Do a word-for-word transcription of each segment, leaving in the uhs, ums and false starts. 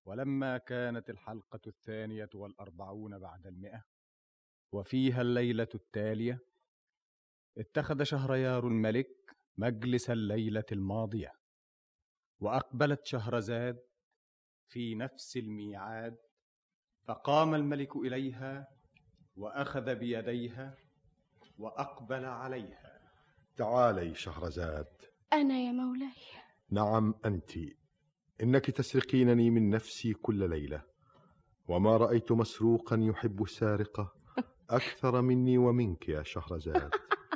ولما كانت الحلقة الثانية والأربعون بعد المئة وفيها الليلة التالية، اتخذ شهريار الملك مجلس الليلة الماضية، وأقبلت شهرزاد في نفس الميعاد، فقام الملك إليها وأخذ بيديها وأقبل عليها. تعالي شهرزاد. أنا يا مولاي؟ نعم أنت، إنك تسرقينني من نفسي كل ليلة، وما رأيت مسروقا يحب السارقة أكثر مني ومنك يا شهرزاد.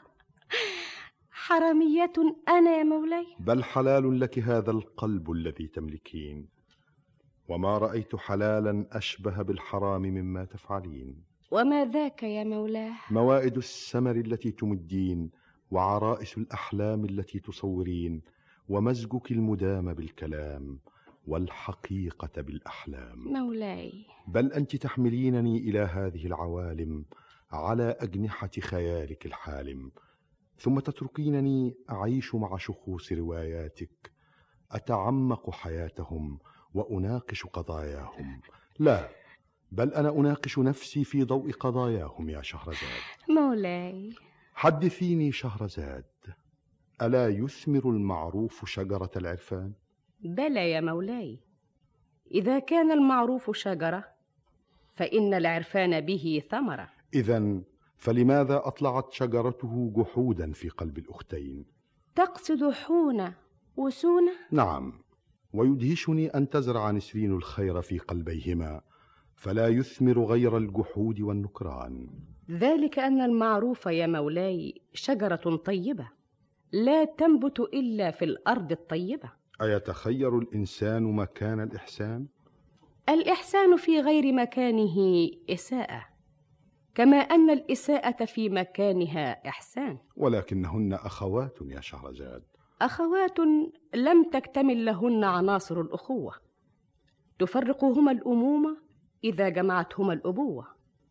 حرامية أنا يا مولاي؟ بل حلال لك هذا القلب الذي تملكين، وما رأيت حلالا أشبه بالحرام مما تفعلين. وما ذاك يا مولاه؟ موائد السمر التي تمدين، وعرائس الأحلام التي تصورين، ومزجك المدام بالكلام، والحقيقة بالأحلام. مولاي، بل أنت تحملينني إلى هذه العوالم على أجنحة خيالك الحالم، ثم تتركينني أعيش مع شخوص رواياتك، أتعمق حياتهم وأناقش قضاياهم. لا، بل أنا أناقش نفسي في ضوء قضاياهم يا شهرزاد. مولاي، حدثيني شهرزاد، ألا يثمر المعروف شجرة العرفان؟ بلى يا مولاي، إذا كان المعروف شجرة فإن العرفان به ثمرة. إذن فلماذا أطلعت شجرته جحودا في قلب الأختين؟ تقصد حونة وسونة؟ نعم، ويدهشني أن تزرع نسرين الخير في قلبيهما، فلا يثمر غير الجحود والنكران. ذلك أن المعروف يا مولاي شجرة طيبة لا تنبت إلا في الأرض الطيبة. أيتخير الإنسان مكان الإحسان؟ الإحسان في غير مكانه إساءة، كما أن الإساءة في مكانها إحسان. ولكنهن أخوات يا شهرزاد. أخوات لم تكتمل لهن عناصر الأخوة، تفرقهما الأمومة إذا جمعتهما الأبوة.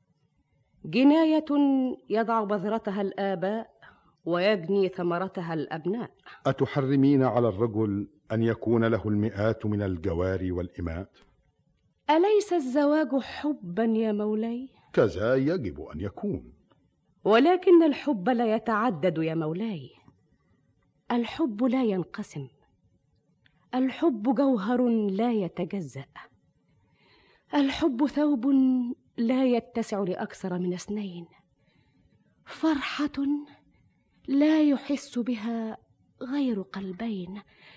جناية يضع بذرتها الآباء ويجني ثمرتها الأبناء. أتحرمين على الرجل أن يكون له المئات من الجواري والإماء؟ أليس الزواج حبا يا مولاي؟ كذا يجب أن يكون، ولكن الحب لا يتعدد يا مولاي. الحب لا ينقسم، الحب جوهر لا يتجزأ، الحب ثوب لا يتسع لأكثر من اثنين، فرحة لا يحس بها غير قلبين.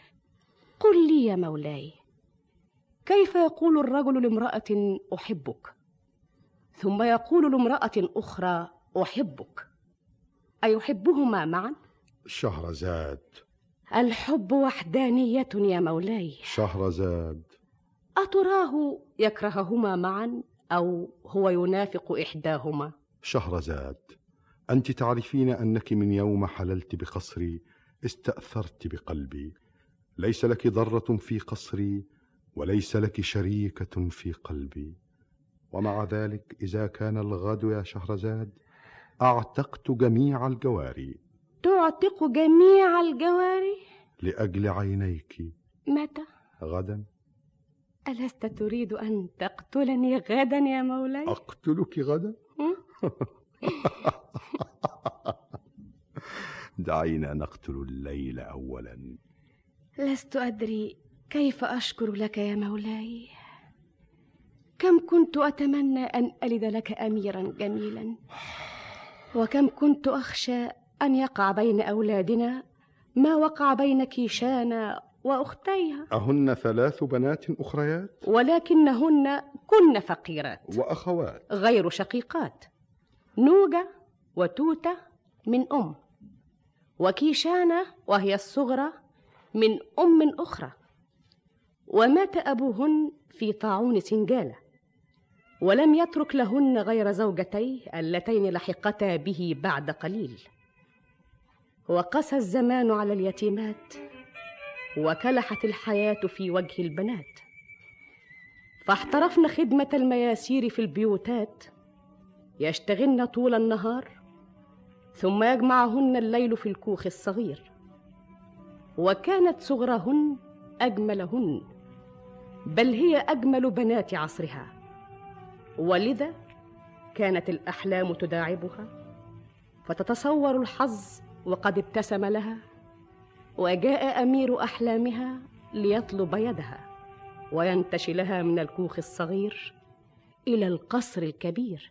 قل لي يا مولاي، كيف يقول الرجل لامرأة أحبك، ثم يقول لامرأة أخرى أحبك؟ أيحبهما معا؟ شهرزاد، الحب وحدانية يا مولاي. شهرزاد، أتراه يكرههما معا أو هو ينافق إحداهما؟ شهرزاد، أنت تعرفين أنك من يوم حللت بقصري استأثرت بقلبي. ليس لك ضرة في قصري، وليس لك شريكة في قلبي. ومع ذلك إذا كان الغد يا شهرزاد أعتقت جميع الجواري. تعتق جميع الجواري؟ لأجل عينيك. متى؟ غدا. ألست تريد أن تقتلني غدا يا مولاي؟ أقتلك غدا؟ دعينا نقتل الليل أولا. لست أدري كيف أشكر لك يا مولاي. كم كنت أتمنى أن ألد لك أميرا جميلا، وكم كنت أخشى أن يقع بين أولادنا ما وقع بين كيشان وأختيها. أهن ثلاث بنات أخريات؟ ولكنهن كن فقيرات وأخوات غير شقيقات. نوجة وتوتة من أم، وكيشانة وهي الصغرى من أم أخرى. ومات أبوهن في طاعون سنجالة، ولم يترك لهن غير زوجتيه اللتين لحقتا به بعد قليل. وقسى الزمان على اليتيمات، وكلحت الحياة في وجه البنات، فاحترفن خدمة المياسير في البيوتات، يشتغلن طول النهار، ثم يجمعهن الليل في الكوخ الصغير. وكانت صغرهن أجملهن، بل هي أجمل بنات عصرها، ولذا كانت الأحلام تداعبها، فتتصور الحظ وقد ابتسم لها، وجاء أمير أحلامها ليطلب يدها وينتشلها من الكوخ الصغير إلى القصر الكبير.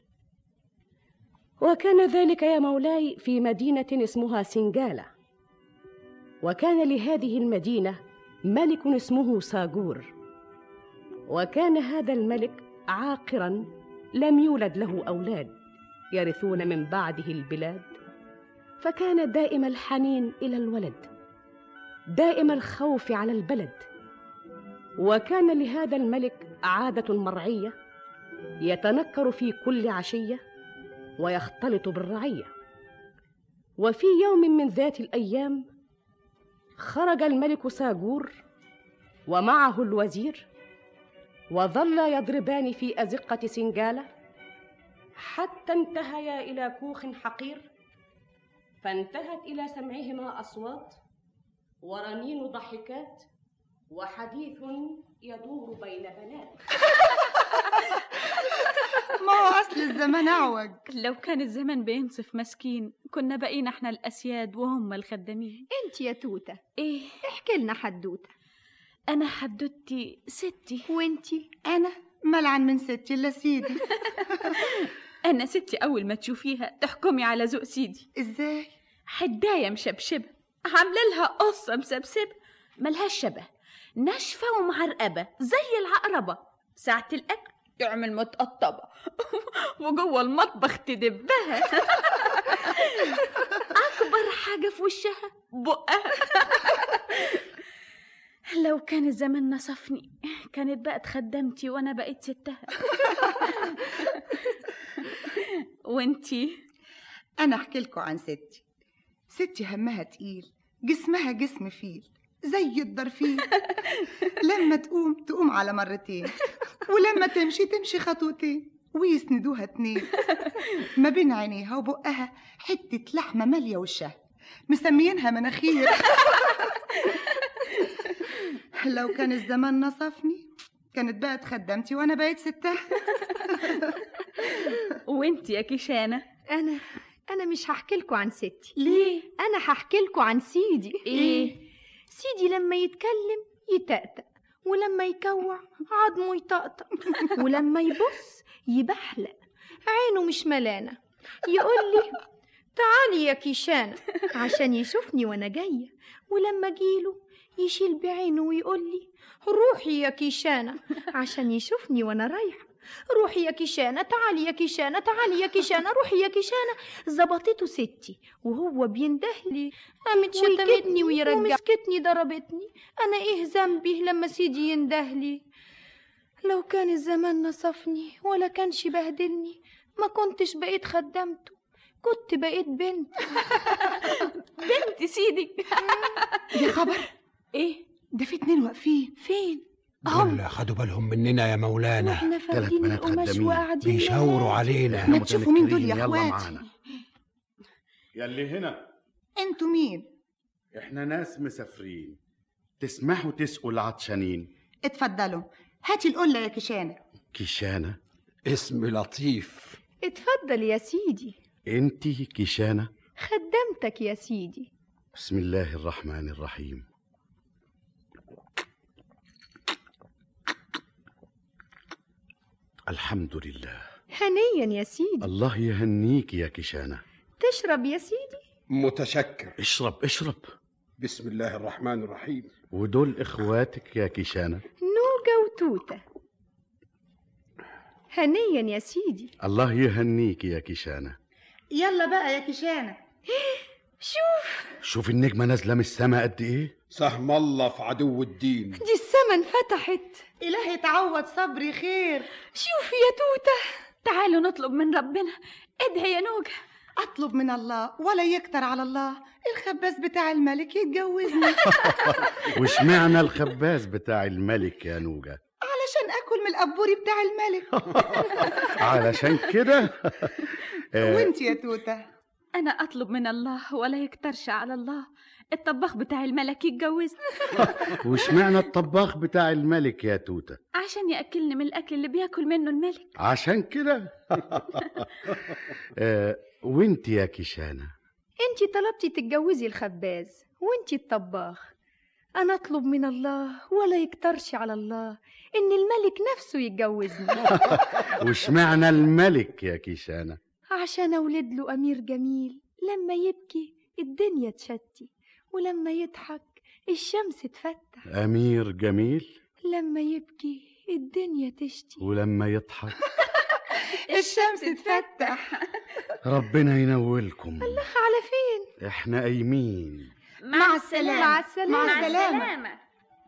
وكان ذلك يا مولاي في مدينة اسمها سنجالة، وكان لهذه المدينة ملك اسمه ساغور، وكان هذا الملك عاقرا لم يولد له أولاد يرثون من بعده البلاد، فكان دائم الحنين إلى الولد، دائم الخوف على البلد. وكان لهذا الملك عادة مرعية، يتنكر في كل عشية ويختلط بالرعية. وفي يوم من ذات الأيام خرج الملك ساغور ومعه الوزير، وظلا يضربان في أزقة سنجالة حتى انتهيا إلى كوخ حقير، فانتهت إلى سمعهما أصوات ورنين ضحكات وحديث يدور بين بنات. ما هو أصل الزمان أعوج. لو كان الزمان بينصف مسكين كنا بقينا احنا الأسياد وهم الخدامين. انت يا توتة ايه؟ احكي لنا حدوتة. أنا حدوتي ستي. وانتي؟ أنا ملعن من ستي إلا سيدي. أنا ستي أول ما تشوفيها تحكمي على ذوق سيدي. إزاي؟ حداية مشبشبة، عاملة لها قصة مسبسبة ملهاش شبه، ناشفة ومعرقبة زي العقربة، ساعة الأكل تعمل متقطبة وجوه المطبخ تدبها. أكبر حاجة في وشها بقها. لو كان الزمن نصفني كانت بقت خدمتي وأنا بقيت ستها. وانتي؟ أنا أحكي لكم عن ستي. ستي همها تقيل، جسمها جسم فيل زي الضرفيل. لما تقوم تقوم على مرتين، ولما تمشي تمشي خطوتين، ويسندوها اتنين. ما بين عينيها وبقها حتة لحمة مالية وشها، مسميينها مناخير. لو كان الزمان نصفني كانت بقت خدمتي وانا بقيت ستها. وانتي يا كيشانة؟ انا انا مش هحكي لكم عن ستي. ليه؟ انا هحكي لكم عن سيدي. ايه؟ سيدي لما يتكلم يتأتأ، ولما يكوع عظمه يطقطق، ولما يبص يبحلق، عينه مش ملانة، يقول لي تعالي يا كيشانة عشان يشوفني وانا جاية، ولما جيله يشيل بعينه ويقول لي روحي يا كيشانة عشان يشوفني وانا رايحة، روحي يا كيشانة، تعالي يا كيشانة، تعالي يا كيشانة، روحي يا كيشانة. زبطته ستي وهو بيندهلي، قامت شتمتني ويرجع ومسكتني ضربتني. انا ايه ذنبي لما سيدي يندهلي؟ لو كان الزمان نصفني ولا كانش بهدلني ما كنتش بقيت خدمته، كنت بقيت بنت. بنت سيدي. يا خبر، ايه ده في اتنين واقفين. فين؟ دول خدوا بالهم مننا يا مولانا، واحنا ثلاث فاردين بنات القماش خدامين وقاعدين بيشاوروا علينا. ما تشوفوا مين دول يا يلا اخواتي؟ معانا. يلي هنا انتوا مين؟ احنا ناس مسافرين، تسمحوا تسقوا العطشانين. اتفضلوا، هاتي القلة يا كيشانة. كيشانة؟ اسم لطيف. اتفضل يا سيدي. انتي كيشانة؟ خدمتك يا سيدي. بسم الله الرحمن الرحيم. الحمد لله. هنيا يا سيدي. الله يهنيك يا كيشانة. تشرب يا سيدي؟ متشكر. اشرب اشرب. بسم الله الرحمن الرحيم. ودول اخواتك يا كيشانة؟ نوجة وتوتة. هنيا يا سيدي. الله يهنيك يا كيشانة. يلا بقى يا كيشانة. شوف شوف النجمة نازلة من السما قد ايه. سهم الله في عدو الدين. دي السما انفتحت. إلهي تعوض صبري خير. شوفي يا توتة. تعالوا نطلب من ربنا. ادعي يا نوجة. أطلب من الله ولا يكتر على الله الخباز بتاع الملك يتجوزني. وش معنى الخباز بتاع الملك يا نوجة؟ علشان أكل من القبوري بتاع الملك. علشان كده. وانت يا توتة؟ أنا أطلب من الله ولا يكترش على الله الطباخ بتاع الملك يتجوزني. وش معنى الطباخ بتاع الملك يا توتة؟ عشان يأكلني من الأكل اللي بياكل منه الملك. عشان كده. آه، وانت يا كيشانة؟ انتي طلبتي تتجوزي الخباز وانتي الطباخ. انا اطلب من الله ولا يكترش على الله ان الملك نفسه يتجوزني. وش معنى الملك يا كيشانة؟ عشان اولد له امير جميل، لما يبكي الدنيا تشتي، ولما يضحك الشمس تفتح. أمير جميل لما يبكي الدنيا تشتي، ولما يضحك الشمس تفتح. ربنا ينولكم. الله، على فين؟ احنا قايمين. مع السلامة. مع السلامة. مع السلامة.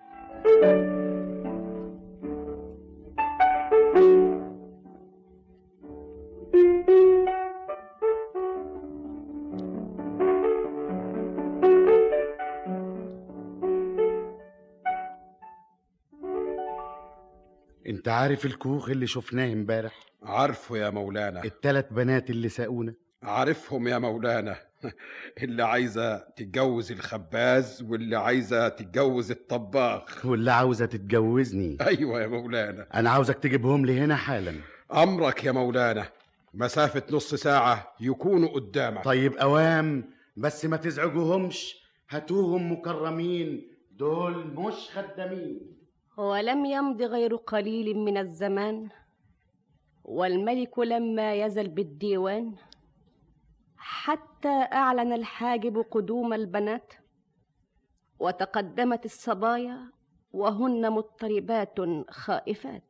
انت عارف الكوخ اللي شفناه امبارح؟ عارفه يا مولانا. التلات بنات اللي ساقونا؟ عارفهم يا مولانا. اللي عايزة تتجوز الخباز واللي عايزة تتجوز الطباخ واللي عاوزة تتجوزني. أيوة يا مولانا. أنا عاوزك تجيبهم لي هنا حالا. أمرك يا مولانا. مسافة نص ساعة يكونوا قدامك. طيب أوام، بس ما تزعجوهمش، هاتوهم مكرمين، دول مش خدامين. ولم يمض غير قليل من الزمان، والملك لما يزل بالديوان، حتى أعلن الحاجب قدوم البنات، وتقدمت الصبايا وهن مضطربات خائفات.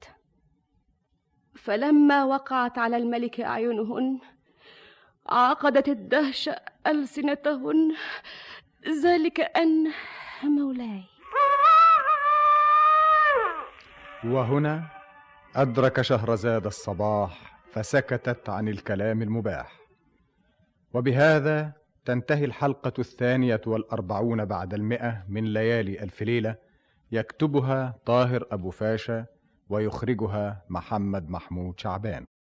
فلما وقعت على الملك أعينهن عقدت الدهشة ألسنتهن، ذلك أن مولاي. وهنا أدرك شهرزاد الصباح فسكتت عن الكلام المباح. وبهذا تنتهي الحلقة الثانية والأربعون بعد المئة من ليالي ألف ليلة، يكتبها طاهر أبو فاشا ويخرجها محمد محمود شعبان.